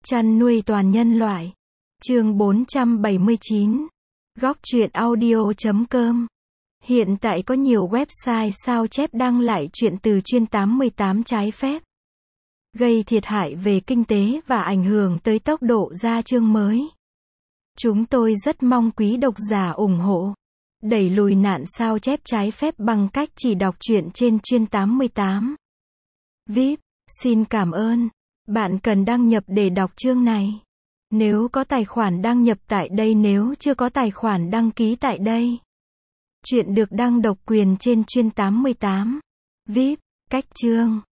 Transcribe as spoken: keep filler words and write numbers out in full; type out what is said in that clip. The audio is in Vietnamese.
Chăn nuôi toàn nhân loại. Chương bốn trăm bảy mươi chín. Góc truyện audio chấm com. Hiện tại có nhiều website sao chép đăng lại truyện từ chuyên tám mươi tám trái phép, gây thiệt hại về kinh tế và ảnh hưởng tới tốc độ ra chương mới. Chúng tôi rất mong quý độc giả ủng hộ, đẩy lùi nạn sao chép trái phép bằng cách chỉ đọc truyện trên chuyên tám mươi tám. vê i pê, xin cảm ơn. Bạn cần đăng nhập để đọc chương này. Nếu có tài khoản đăng nhập tại đây, nếu chưa có tài khoản đăng ký tại đây. Truyện được đăng độc quyền trên chuyên tám mươi tám. vê i pê, cách chương.